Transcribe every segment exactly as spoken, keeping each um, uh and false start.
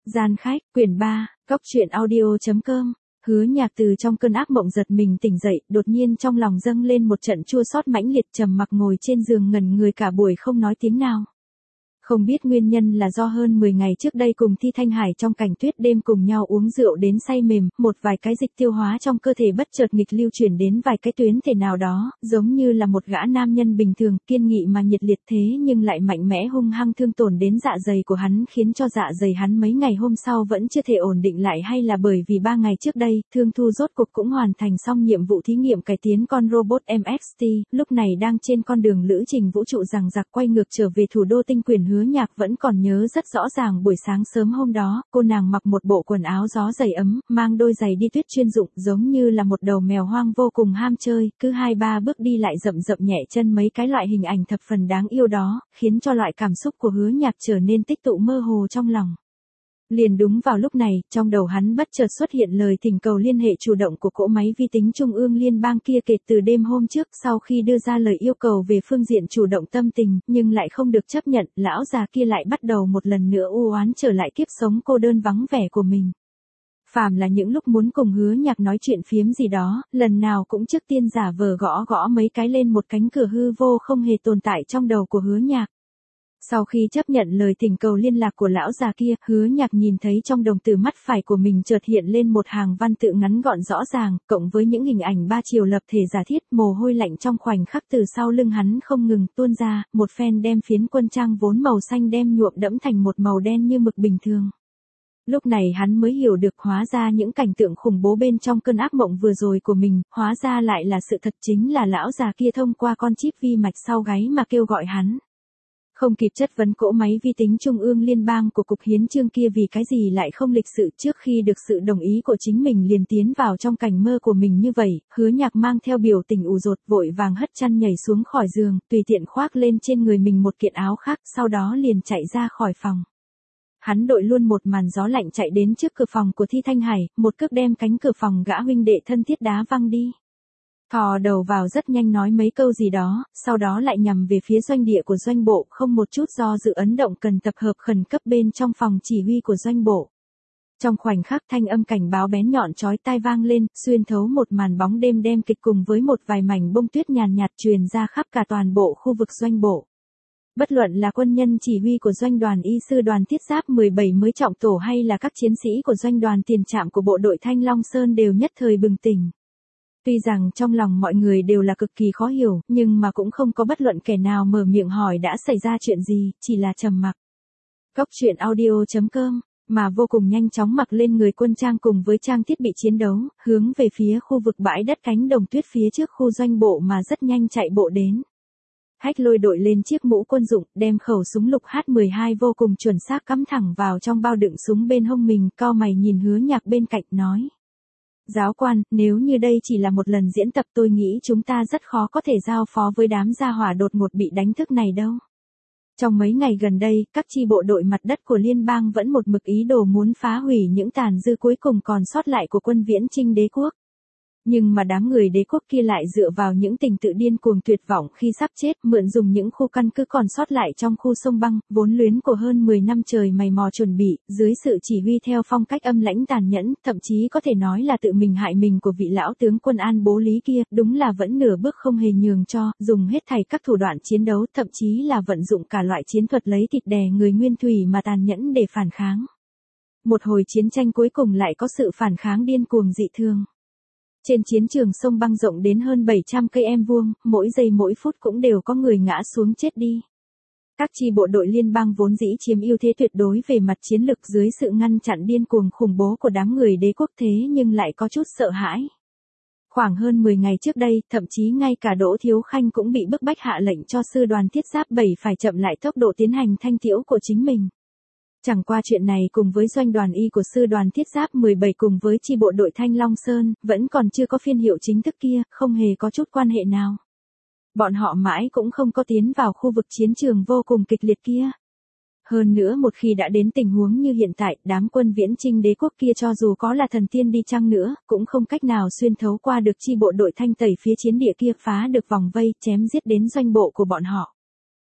Gian khách, quyển ba, cóc truyện audio.com. Hứa Nhạc từ trong cơn ác mộng giật mình tỉnh dậy, đột nhiên trong lòng dâng lên một trận chua xót mãnh liệt, trầm mặc ngồi trên giường ngẩn người cả buổi không nói tiếng nào. Không biết nguyên nhân là do hơn mười ngày trước đây cùng Thi Thanh Hải trong cảnh tuyết đêm cùng nhau uống rượu đến say mềm, một vài cái dịch tiêu hóa trong cơ thể bất chợt nghịch lưu chuyển đến vài cái tuyến thể nào đó, giống như là một gã nam nhân bình thường, kiên nghị mà nhiệt liệt thế nhưng lại mạnh mẽ hung hăng thương tổn đến dạ dày của hắn, khiến cho dạ dày hắn mấy ngày hôm sau vẫn chưa thể ổn định lại, hay là bởi vì ba ngày trước đây, Thương Thu rốt cuộc cũng hoàn thành xong nhiệm vụ thí nghiệm cải tiến con robot em ích tê, lúc này đang trên con đường lữ trình vũ trụ rằng giặc quay ngược trở về thủ đô Tinh Quyền. Hứa Nhạc vẫn còn nhớ rất rõ ràng buổi sáng sớm hôm đó, cô nàng mặc một bộ quần áo gió dày ấm, mang đôi giày đi tuyết chuyên dụng, giống như là một đầu mèo hoang vô cùng ham chơi, cứ hai ba bước đi lại rậm rậm nhẹ chân, mấy cái loại hình ảnh thập phần đáng yêu đó, khiến cho loại cảm xúc của Hứa Nhạc trở nên tích tụ mơ hồ trong lòng. Liền đúng vào lúc này, trong đầu hắn bất chợt xuất hiện lời thỉnh cầu liên hệ chủ động của cỗ máy vi tính trung ương liên bang kia kể từ đêm hôm trước, sau khi đưa ra lời yêu cầu về phương diện chủ động tâm tình, nhưng lại không được chấp nhận, lão già kia lại bắt đầu một lần nữa u oán trở lại kiếp sống cô đơn vắng vẻ của mình. Phàm là những lúc muốn cùng Hứa Nhạc nói chuyện phiếm gì đó, lần nào cũng trước tiên giả vờ gõ gõ mấy cái lên một cánh cửa hư vô không hề tồn tại trong đầu của Hứa Nhạc. Sau khi chấp nhận lời thỉnh cầu liên lạc của lão già kia, Hứa Nhạc nhìn thấy trong đồng tử mắt phải của mình chợt hiện lên một hàng văn tự ngắn gọn rõ ràng, cộng với những hình ảnh ba chiều lập thể giả thiết, mồ hôi lạnh trong khoảnh khắc từ sau lưng hắn không ngừng tuôn ra, một phen đem phiến quân trang vốn màu xanh đem nhuộm đẫm thành một màu đen như mực bình thường. Lúc này hắn mới hiểu được hóa ra những cảnh tượng khủng bố bên trong cơn ác mộng vừa rồi của mình, hóa ra lại là sự thật, chính là lão già kia thông qua con chip vi mạch sau gáy mà kêu gọi hắn. Không kịp chất vấn cỗ máy vi tính trung ương liên bang của cục hiến chương kia vì cái gì lại không lịch sự, trước khi được sự đồng ý của chính mình liền tiến vào trong cảnh mơ của mình như vậy, Hứa Nhạc mang theo biểu tình ù dột vội vàng hất chăn nhảy xuống khỏi giường, tùy tiện khoác lên trên người mình một kiện áo khác, sau đó liền chạy ra khỏi phòng. Hắn đội luôn một màn gió lạnh chạy đến trước cửa phòng của Thi Thanh Hải, một cước đem cánh cửa phòng gã huynh đệ thân thiết đá văng đi. Thò đầu vào rất nhanh nói mấy câu gì đó, sau đó lại nhằm về phía doanh địa của doanh bộ, không một chút do dự ấn động cần tập hợp khẩn cấp bên trong phòng chỉ huy của doanh bộ. Trong khoảnh khắc thanh âm cảnh báo bén nhọn chói tai vang lên, xuyên thấu một màn bóng đêm đêm kịch cùng với một vài mảnh bông tuyết nhàn nhạt truyền ra khắp cả toàn bộ khu vực doanh bộ. Bất luận là quân nhân chỉ huy của doanh đoàn y sư đoàn thiết giáp mười bảy mới trọng tổ hay là các chiến sĩ của doanh đoàn tiền trạm của bộ đội Thanh Long Sơn đều nhất thời bừng tỉnh. Tuy rằng trong lòng mọi người đều là cực kỳ khó hiểu, nhưng mà cũng không có bất luận kẻ nào mở miệng hỏi đã xảy ra chuyện gì, chỉ là trầm mặc. Cóc truyện audio.com, mà vô cùng nhanh chóng mặc lên người quân trang cùng với trang thiết bị chiến đấu, hướng về phía khu vực bãi đất cánh đồng tuyết phía trước khu doanh bộ mà rất nhanh chạy bộ đến. Hách Lôi đội lên chiếc mũ quân dụng, đem khẩu súng lục H mười hai vô cùng chuẩn xác cắm thẳng vào trong bao đựng súng bên hông mình, cau mày nhìn Hứa Nhạc bên cạnh nói. Giáo quan, nếu như đây chỉ là một lần diễn tập tôi nghĩ chúng ta rất khó có thể giao phó với đám gia hỏa đột ngột bị đánh thức này đâu. Trong mấy ngày gần đây, các chi bộ đội mặt đất của liên bang vẫn một mực ý đồ muốn phá hủy những tàn dư cuối cùng còn sót lại của quân Viễn Chinh đế quốc. Nhưng mà đám người đế quốc kia lại dựa vào những tình tự điên cuồng tuyệt vọng khi sắp chết, mượn dùng những khu căn cứ còn sót lại trong khu sông băng, vốn luyến của hơn mười năm trời mày mò chuẩn bị, dưới sự chỉ huy theo phong cách âm lãnh tàn nhẫn, thậm chí có thể nói là tự mình hại mình của vị lão tướng quân An Bố Lý kia, đúng là vẫn nửa bước không hề nhường cho, dùng hết thảy các thủ đoạn chiến đấu, thậm chí là vận dụng cả loại chiến thuật lấy thịt đè người nguyên thủy mà tàn nhẫn để phản kháng. Một hồi chiến tranh cuối cùng lại có sự phản kháng điên cuồng dị thường. Trên chiến trường sông băng rộng đến hơn bảy trăm cây em vuông, mỗi giây mỗi phút cũng đều có người ngã xuống chết đi. Các chi bộ đội liên bang vốn dĩ chiếm ưu thế tuyệt đối về mặt chiến lực dưới sự ngăn chặn điên cuồng khủng bố của đám người đế quốc thế nhưng lại có chút sợ hãi. Khoảng hơn mười ngày trước đây, thậm chí ngay cả Đỗ Thiếu Khanh cũng bị bức bách hạ lệnh cho sư đoàn thiết giáp bảy phải chậm lại tốc độ tiến hành thanh tiễu của chính mình. Chẳng qua chuyện này cùng với doanh đoàn y của sư đoàn thiết giáp mười bảy cùng với chi bộ đội Thanh Long Sơn, vẫn còn chưa có phiên hiệu chính thức kia, không hề có chút quan hệ nào. Bọn họ mãi cũng không có tiến vào khu vực chiến trường vô cùng kịch liệt kia. Hơn nữa một khi đã đến tình huống như hiện tại, đám quân Viễn Chinh đế quốc kia cho dù có là thần tiên đi chăng nữa, cũng không cách nào xuyên thấu qua được chi bộ đội Thanh Tẩy phía chiến địa kia phá được vòng vây, chém giết đến doanh bộ của bọn họ.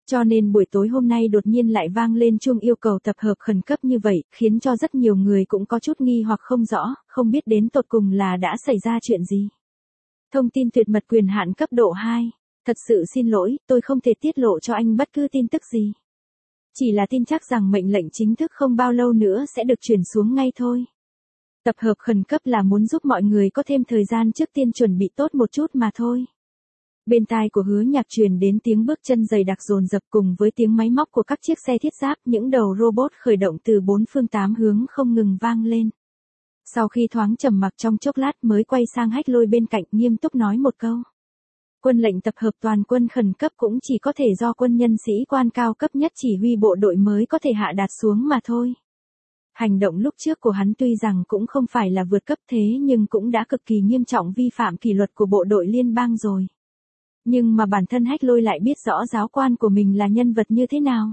Cho nên buổi tối hôm nay đột nhiên lại vang lên chuông yêu cầu tập hợp khẩn cấp như vậy, khiến cho rất nhiều người cũng có chút nghi hoặc không rõ, không biết đến tột cùng là đã xảy ra chuyện gì. Thông tin tuyệt mật quyền hạn cấp độ hai. Thật sự xin lỗi, tôi không thể tiết lộ cho anh bất cứ tin tức gì. Chỉ là tin chắc rằng mệnh lệnh chính thức không bao lâu nữa sẽ được chuyển xuống ngay thôi. Tập hợp khẩn cấp là muốn giúp mọi người có thêm thời gian trước tiên chuẩn bị tốt một chút mà thôi. Bên tai của Hứa Nhạc truyền đến tiếng bước chân dày đặc dồn dập cùng với tiếng máy móc của các chiếc xe thiết giáp, những đầu robot khởi động từ bốn phương tám hướng không ngừng vang lên. Sau khi thoáng trầm mặc trong chốc lát mới quay sang Hách Lôi bên cạnh nghiêm túc nói một câu. Quân lệnh tập hợp toàn quân khẩn cấp cũng chỉ có thể do quân nhân sĩ quan cao cấp nhất chỉ huy bộ đội mới có thể hạ đạt xuống mà thôi. Hành động lúc trước của hắn tuy rằng cũng không phải là vượt cấp thế nhưng cũng đã cực kỳ nghiêm trọng vi phạm kỷ luật của bộ đội liên bang rồi. Nhưng mà bản thân Hách Lôi lại biết rõ giáo quan của mình là nhân vật như thế nào.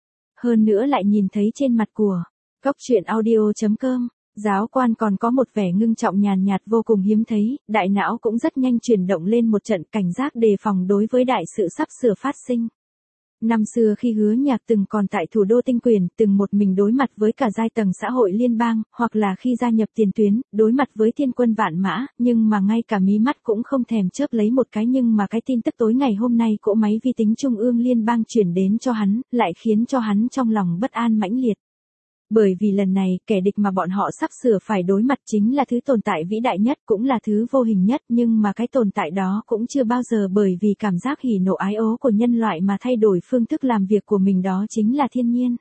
Hơn nữa lại nhìn thấy trên mặt của Cóc Truyện Audio chấm com, giáo quan còn có một vẻ ngưng trọng nhàn nhạt vô cùng hiếm thấy, đại não cũng rất nhanh chuyển động lên một trận cảnh giác đề phòng đối với đại sự sắp sửa phát sinh. Năm xưa khi Hứa Nhạc từng còn tại thủ đô tinh quyền, từng một mình đối mặt với cả giai tầng xã hội liên bang, hoặc là khi gia nhập tiền tuyến, đối mặt với thiên quân vạn mã, nhưng mà ngay cả mí mắt cũng không thèm chớp lấy một cái, nhưng mà cái tin tức tối ngày hôm nay cỗ máy vi tính trung ương liên bang chuyển đến cho hắn, lại khiến cho hắn trong lòng bất an mãnh liệt. Bởi vì lần này, kẻ địch mà bọn họ sắp sửa phải đối mặt chính là thứ tồn tại vĩ đại nhất, cũng là thứ vô hình nhất, nhưng mà cái tồn tại đó cũng chưa bao giờ bởi vì cảm giác hỉ nộ ái ố của nhân loại mà thay đổi phương thức làm việc của mình, đó chính là thiên nhiên.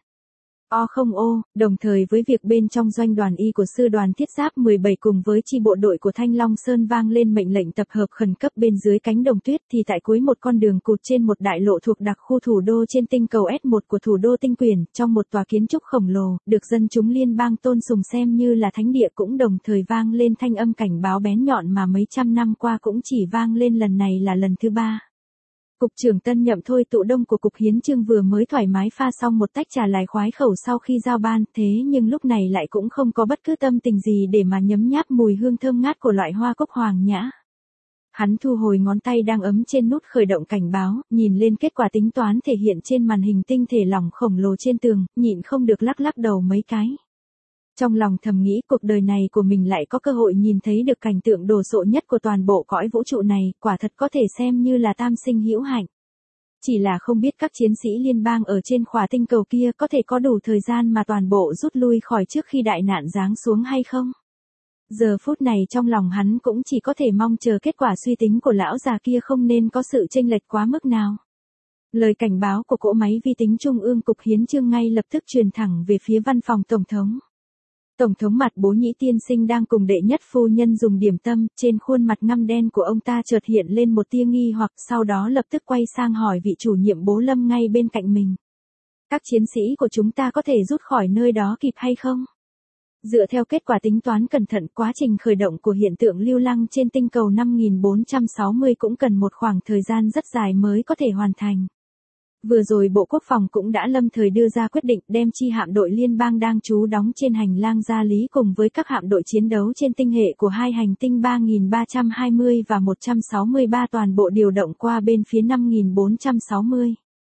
O không ô, đồng thời với việc bên trong doanh đoàn y của sư đoàn thiết giáp mười bảy cùng với chi bộ đội của Thanh Long Sơn vang lên mệnh lệnh tập hợp khẩn cấp bên dưới cánh đồng tuyết, thì tại cuối một con đường cụt trên một đại lộ thuộc đặc khu thủ đô trên tinh cầu S một của thủ đô tinh quyền, trong một tòa kiến trúc khổng lồ, được dân chúng liên bang tôn sùng xem như là thánh địa, cũng đồng thời vang lên thanh âm cảnh báo bén nhọn mà mấy trăm năm qua cũng chỉ vang lên lần này là lần thứ ba. Cục trưởng tân nhậm Thôi Tụ Đông của Cục Hiến Chương vừa mới thoải mái pha xong một tách trà lại khoái khẩu sau khi giao ban, thế nhưng lúc này lại cũng không có bất cứ tâm tình gì để mà nhấm nháp mùi hương thơm ngát của loại hoa cúc hoàng nhã. Hắn thu hồi ngón tay đang ấm trên nút khởi động cảnh báo, nhìn lên kết quả tính toán thể hiện trên màn hình tinh thể lỏng khổng lồ trên tường, nhịn không được lắc lắc đầu mấy cái. Trong lòng thầm nghĩ cuộc đời này của mình lại có cơ hội nhìn thấy được cảnh tượng đồ sộ nhất của toàn bộ cõi vũ trụ này, quả thật có thể xem như là tam sinh hữu hạnh. Chỉ là không biết các chiến sĩ liên bang ở trên khỏa tinh cầu kia có thể có đủ thời gian mà toàn bộ rút lui khỏi trước khi đại nạn giáng xuống hay không? Giờ phút này trong lòng hắn cũng chỉ có thể mong chờ kết quả suy tính của lão già kia không nên có sự chênh lệch quá mức nào. Lời cảnh báo của cỗ máy vi tính trung ương Cục Hiến Chương ngay lập tức truyền thẳng về phía văn phòng Tổng thống. Tổng thống Mặt Bố Nhĩ tiên sinh đang cùng đệ nhất phu nhân dùng điểm tâm, trên khuôn mặt ngăm đen của ông ta chợt hiện lên một tia nghi hoặc, sau đó lập tức quay sang hỏi vị chủ nhiệm Bố Lâm ngay bên cạnh mình. Các chiến sĩ của chúng ta có thể rút khỏi nơi đó kịp hay không? Dựa theo kết quả tính toán cẩn thận, quá trình khởi động của hiện tượng lưu lăng trên tinh cầu năm nghìn bốn trăm sáu mươi cũng cần một khoảng thời gian rất dài mới có thể hoàn thành. Vừa rồi Bộ Quốc phòng cũng đã lâm thời đưa ra quyết định đem chi hạm đội liên bang đang trú đóng trên hành lang Gia Lý cùng với các hạm đội chiến đấu trên tinh hệ của hai hành tinh ba nghìn ba trăm hai mươi và một trăm sáu mươi ba toàn bộ điều động qua bên phía năm nghìn bốn trăm sáu mươi.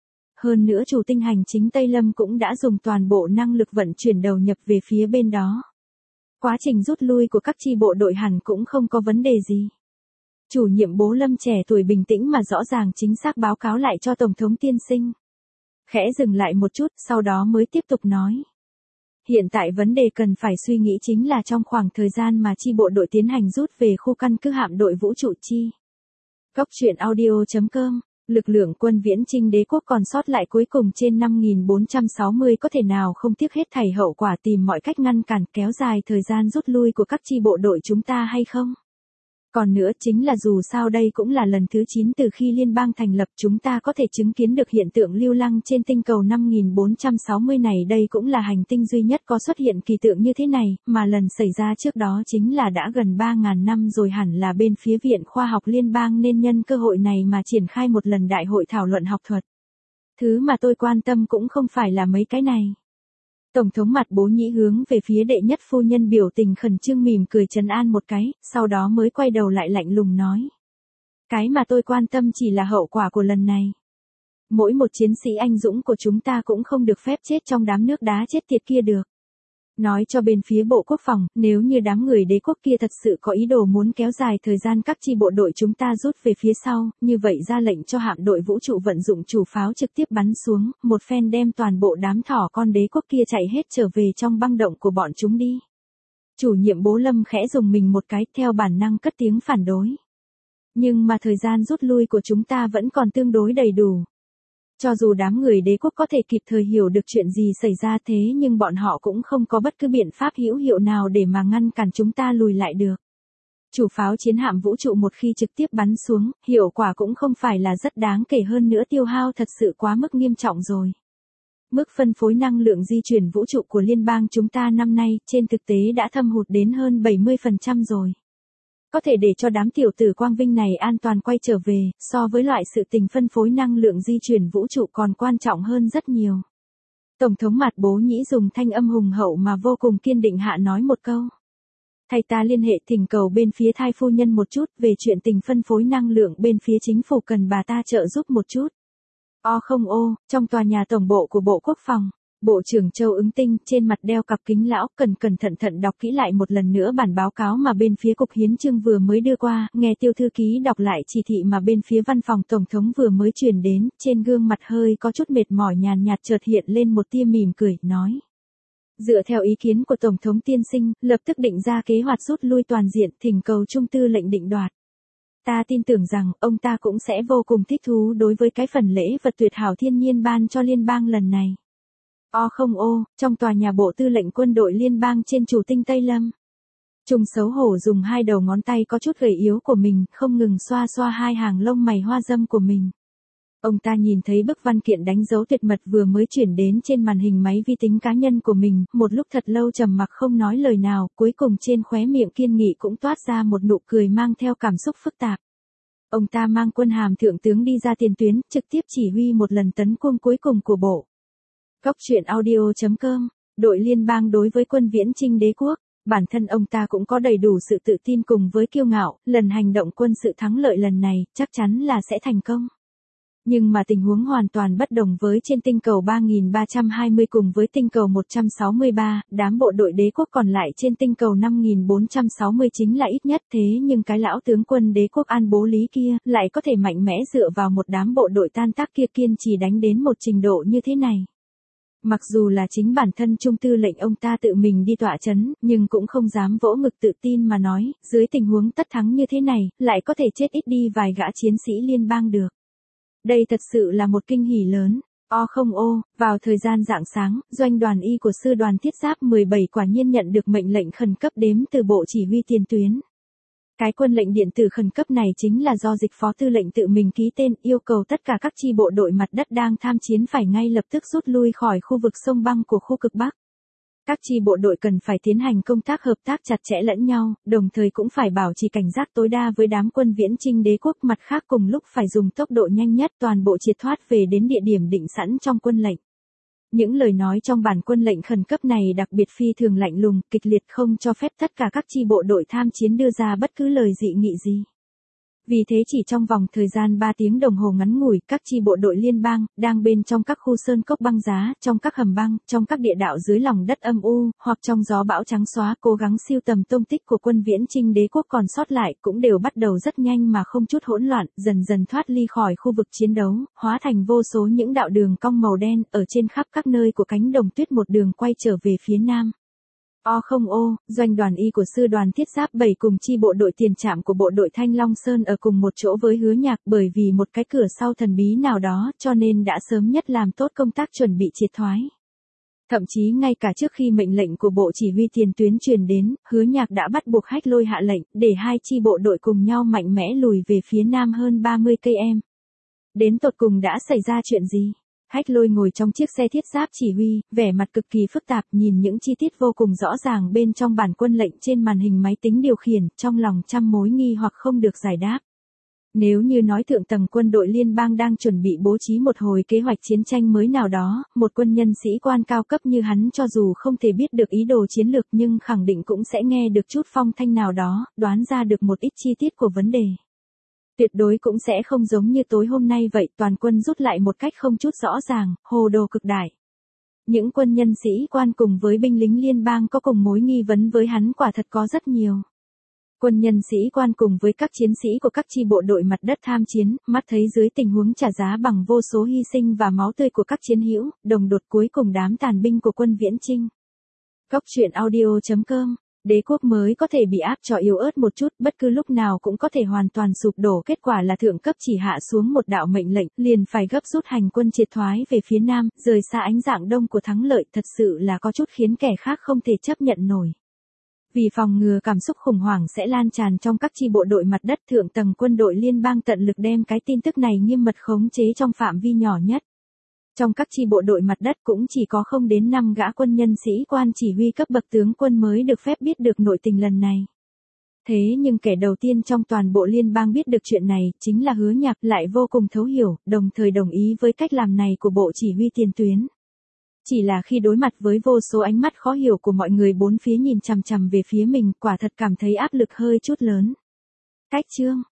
Hơn nữa chủ tinh hành chính Tây Lâm cũng đã dùng toàn bộ năng lực vận chuyển đầu nhập về phía bên đó. Quá trình rút lui của các chi bộ đội hẳn cũng không có vấn đề gì. Chủ nhiệm Bố Lâm trẻ tuổi bình tĩnh mà rõ ràng chính xác báo cáo lại cho Tổng thống tiên sinh. Khẽ dừng lại một chút, sau đó mới tiếp tục nói. Hiện tại vấn đề cần phải suy nghĩ chính là trong khoảng thời gian mà chi bộ đội tiến hành rút về khu căn cứ hạm đội vũ trụ chi. Cóc Truyện Audio chấm com, lực lượng quân viễn chinh đế quốc còn sót lại cuối cùng trên năm nghìn bốn trăm sáu mươi có thể nào không tiếc hết thảy hậu quả tìm mọi cách ngăn cản kéo dài thời gian rút lui của các chi bộ đội chúng ta hay không? Còn nữa chính là dù sao đây cũng là lần thứ chín từ khi liên bang thành lập, chúng ta có thể chứng kiến được hiện tượng lưu lăng trên tinh cầu năm nghìn bốn trăm sáu mươi này, đây cũng là hành tinh duy nhất có xuất hiện kỳ tượng như thế này, mà lần xảy ra trước đó chính là đã gần ba nghìn năm rồi, hẳn là bên phía Viện Khoa học Liên bang nên nhân cơ hội này mà triển khai một lần đại hội thảo luận học thuật. Thứ mà tôi quan tâm cũng không phải là mấy cái này. Tổng thống Mặt Bố Nhĩ hướng về phía đệ nhất phu nhân biểu tình khẩn trương mỉm cười trấn an một cái, sau đó mới quay đầu lại lạnh lùng nói. Cái mà tôi quan tâm chỉ là hậu quả của lần này. Mỗi một chiến sĩ anh dũng của chúng ta cũng không được phép chết trong đám nước đá chết tiệt kia được. Nói cho bên phía Bộ Quốc phòng, nếu như đám người đế quốc kia thật sự có ý đồ muốn kéo dài thời gian các chi bộ đội chúng ta rút về phía sau, như vậy ra lệnh cho hạm đội vũ trụ vận dụng chủ pháo trực tiếp bắn xuống, một phen đem toàn bộ đám thỏ con đế quốc kia chạy hết trở về trong băng động của bọn chúng đi. Chủ nhiệm Bố Lâm khẽ dùng mình một cái, theo bản năng cất tiếng phản đối. Nhưng mà thời gian rút lui của chúng ta vẫn còn tương đối đầy đủ. Cho dù đám người đế quốc có thể kịp thời hiểu được chuyện gì xảy ra thế nhưng bọn họ cũng không có bất cứ biện pháp hữu hiệu nào để mà ngăn cản chúng ta lùi lại được. Chủ pháo chiến hạm vũ trụ một khi trực tiếp bắn xuống, hiệu quả cũng không phải là rất đáng kể, hơn nữa tiêu hao thật sự quá mức nghiêm trọng rồi. Mức phân phối năng lượng di chuyển vũ trụ của liên bang chúng ta năm nay trên thực tế đã thâm hụt đến hơn bảy mươi phần trăm rồi. Có thể để cho đám tiểu tử quang vinh này an toàn quay trở về, so với loại sự tình phân phối năng lượng di chuyển vũ trụ còn quan trọng hơn rất nhiều. Tổng thống Mạt Bố Nhĩ dùng thanh âm hùng hậu mà vô cùng kiên định hạ nói một câu. Thầy ta liên hệ thỉnh cầu bên phía Thai phu nhân một chút về chuyện tình phân phối năng lượng bên phía chính phủ cần bà ta trợ giúp một chút. O không ô, trong tòa nhà tổng bộ của Bộ Quốc phòng. Bộ trưởng Châu Ứng Tinh trên mặt đeo cặp kính lão cần cẩn thận thận đọc kỹ lại một lần nữa bản báo cáo mà bên phía Cục Hiến chương vừa mới đưa qua, nghe Tiêu thư ký đọc lại chỉ thị mà bên phía văn phòng Tổng thống vừa mới truyền đến, trên gương mặt hơi có chút mệt mỏi nhàn nhạt chợt hiện lên một tia mỉm cười, nói. Dựa theo ý kiến của Tổng thống tiên sinh, lập tức định ra kế hoạch rút lui toàn diện, thỉnh cầu Trung tư lệnh định đoạt. Ta tin tưởng rằng, ông ta cũng sẽ vô cùng thích thú đối với cái phần lễ vật tuyệt hảo thiên nhiên ban cho liên bang lần này. O không ô, trong tòa nhà Bộ Tư lệnh Quân đội Liên bang trên chủ tinh Tây Lâm. Trung xấu hổ dùng hai đầu ngón tay có chút gầy yếu của mình, không ngừng xoa xoa hai hàng lông mày hoa dâm của mình. Ông ta nhìn thấy bức văn kiện đánh dấu tuyệt mật vừa mới chuyển đến trên màn hình máy vi tính cá nhân của mình, một lúc thật lâu trầm mặc không nói lời nào, cuối cùng trên khóe miệng kiên nghị cũng toát ra một nụ cười mang theo cảm xúc phức tạp. Ông ta mang quân hàm thượng tướng đi ra tiền tuyến, trực tiếp chỉ huy một lần tấn công cuối cùng của bộ. Góc truyện audio chấm com, đội liên bang đối với quân viễn chinh đế quốc, bản thân ông ta cũng có đầy đủ sự tự tin cùng với kiêu ngạo, lần hành động quân sự thắng lợi lần này, chắc chắn là sẽ thành công. Nhưng mà tình huống hoàn toàn bất đồng với trên tinh cầu ba nghìn ba trăm hai mươi cùng với tinh cầu một trăm sáu mươi ba, đám bộ đội đế quốc còn lại trên tinh cầu năm nghìn bốn trăm sáu mươi chính là ít nhất thế nhưng cái lão tướng quân đế quốc An Bố Lý kia lại có thể mạnh mẽ dựa vào một đám bộ đội tan tác kia kiên trì đánh đến một trình độ như thế này. Mặc dù là chính bản thân Trung tư lệnh ông ta tự mình đi tọa chấn, nhưng cũng không dám vỗ ngực tự tin mà nói, dưới tình huống tất thắng như thế này, lại có thể chết ít đi vài gã chiến sĩ liên bang được. Đây thật sự là một kinh hỉ lớn. O không ô, vào thời gian rạng sáng, doanh đoàn y của sư đoàn thiết giáp mười bảy quả nhiên nhận được mệnh lệnh khẩn cấp đếm từ Bộ Chỉ huy tiền tuyến. Cái quân lệnh điện tử khẩn cấp này chính là do dịch phó tư lệnh tự mình ký tên, yêu cầu tất cả các chi bộ đội mặt đất đang tham chiến phải ngay lập tức rút lui khỏi khu vực sông băng của khu cực Bắc. Các chi bộ đội cần phải tiến hành công tác hợp tác chặt chẽ lẫn nhau, đồng thời cũng phải bảo trì cảnh giác tối đa với đám quân viễn chinh đế quốc, mặt khác cùng lúc phải dùng tốc độ nhanh nhất toàn bộ triệt thoát về đến địa điểm định sẵn trong quân lệnh. Những lời nói trong bản quân lệnh khẩn cấp này đặc biệt phi thường lạnh lùng, kịch liệt, không cho phép tất cả các chi bộ đội tham chiến đưa ra bất cứ lời dị nghị gì. Vì thế chỉ trong vòng thời gian ba tiếng đồng hồ ngắn ngủi, các chi bộ đội liên bang, đang bên trong các khu sơn cốc băng giá, trong các hầm băng, trong các địa đạo dưới lòng đất âm u, hoặc trong gió bão trắng xóa cố gắng siêu tầm tông tích của quân viễn chinh đế quốc còn sót lại, cũng đều bắt đầu rất nhanh mà không chút hỗn loạn, dần dần thoát ly khỏi khu vực chiến đấu, hóa thành vô số những đạo đường cong màu đen, ở trên khắp các nơi của cánh đồng tuyết một đường quay trở về phía nam. O không ô, doanh đoàn y của sư đoàn thiết giáp bảy cùng chi bộ đội tiền trạm của bộ đội Thanh Long Sơn ở cùng một chỗ với Hứa Nhạc, bởi vì một cái cửa sau thần bí nào đó cho nên đã sớm nhất làm tốt công tác chuẩn bị triệt thoái. Thậm chí ngay cả trước khi mệnh lệnh của Bộ Chỉ huy tiền tuyến truyền đến, Hứa Nhạc đã bắt buộc Hách Lôi hạ lệnh để hai chi bộ đội cùng nhau mạnh mẽ lùi về phía nam hơn ba mươi cây em. Đến tột cùng đã xảy ra chuyện gì? Hách Lôi ngồi trong chiếc xe thiết giáp chỉ huy, vẻ mặt cực kỳ phức tạp, nhìn những chi tiết vô cùng rõ ràng bên trong bản quân lệnh trên màn hình máy tính điều khiển, trong lòng trăm mối nghi hoặc không được giải đáp. Nếu như nói thượng tầng quân đội liên bang đang chuẩn bị bố trí một hồi kế hoạch chiến tranh mới nào đó, một quân nhân sĩ quan cao cấp như hắn cho dù không thể biết được ý đồ chiến lược nhưng khẳng định cũng sẽ nghe được chút phong thanh nào đó, đoán ra được một ít chi tiết của vấn đề. Tuyệt đối cũng sẽ không giống như tối hôm nay vậy, toàn quân rút lại một cách không chút rõ ràng, hồ đồ cực đại. Những quân nhân sĩ quan cùng với binh lính liên bang có cùng mối nghi vấn với hắn quả thật có rất nhiều. Quân nhân sĩ quan cùng với các chiến sĩ của các chi bộ đội mặt đất tham chiến, mắt thấy dưới tình huống trả giá bằng vô số hy sinh và máu tươi của các chiến hữu, đồng đột cuối cùng đám tàn binh của quân Viễn Chinh. Góc truyện audio chấm com. Đế quốc mới có thể bị áp cho yếu ớt một chút, bất cứ lúc nào cũng có thể hoàn toàn sụp đổ, kết quả là thượng cấp chỉ hạ xuống một đạo mệnh lệnh, liền phải gấp rút hành quân triệt thoái về phía nam, rời xa ánh dạng đông của thắng lợi, thật sự là có chút khiến kẻ khác không thể chấp nhận nổi. Vì phòng ngừa cảm xúc khủng hoảng sẽ lan tràn trong các chi bộ đội mặt đất, thượng tầng quân đội liên bang tận lực đem cái tin tức này nghiêm mật khống chế trong phạm vi nhỏ nhất. Trong các chi bộ đội mặt đất cũng chỉ có không đến năm gã quân nhân sĩ quan chỉ huy cấp bậc tướng quân mới được phép biết được nội tình lần này. Thế nhưng kẻ đầu tiên trong toàn bộ liên bang biết được chuyện này, chính là Hứa Nhạc, lại vô cùng thấu hiểu, đồng thời đồng ý với cách làm này của bộ chỉ huy tiền tuyến. Chỉ là khi đối mặt với vô số ánh mắt khó hiểu của mọi người bốn phía nhìn chằm chằm về phía mình, quả thật cảm thấy áp lực hơi chút lớn. Cách chương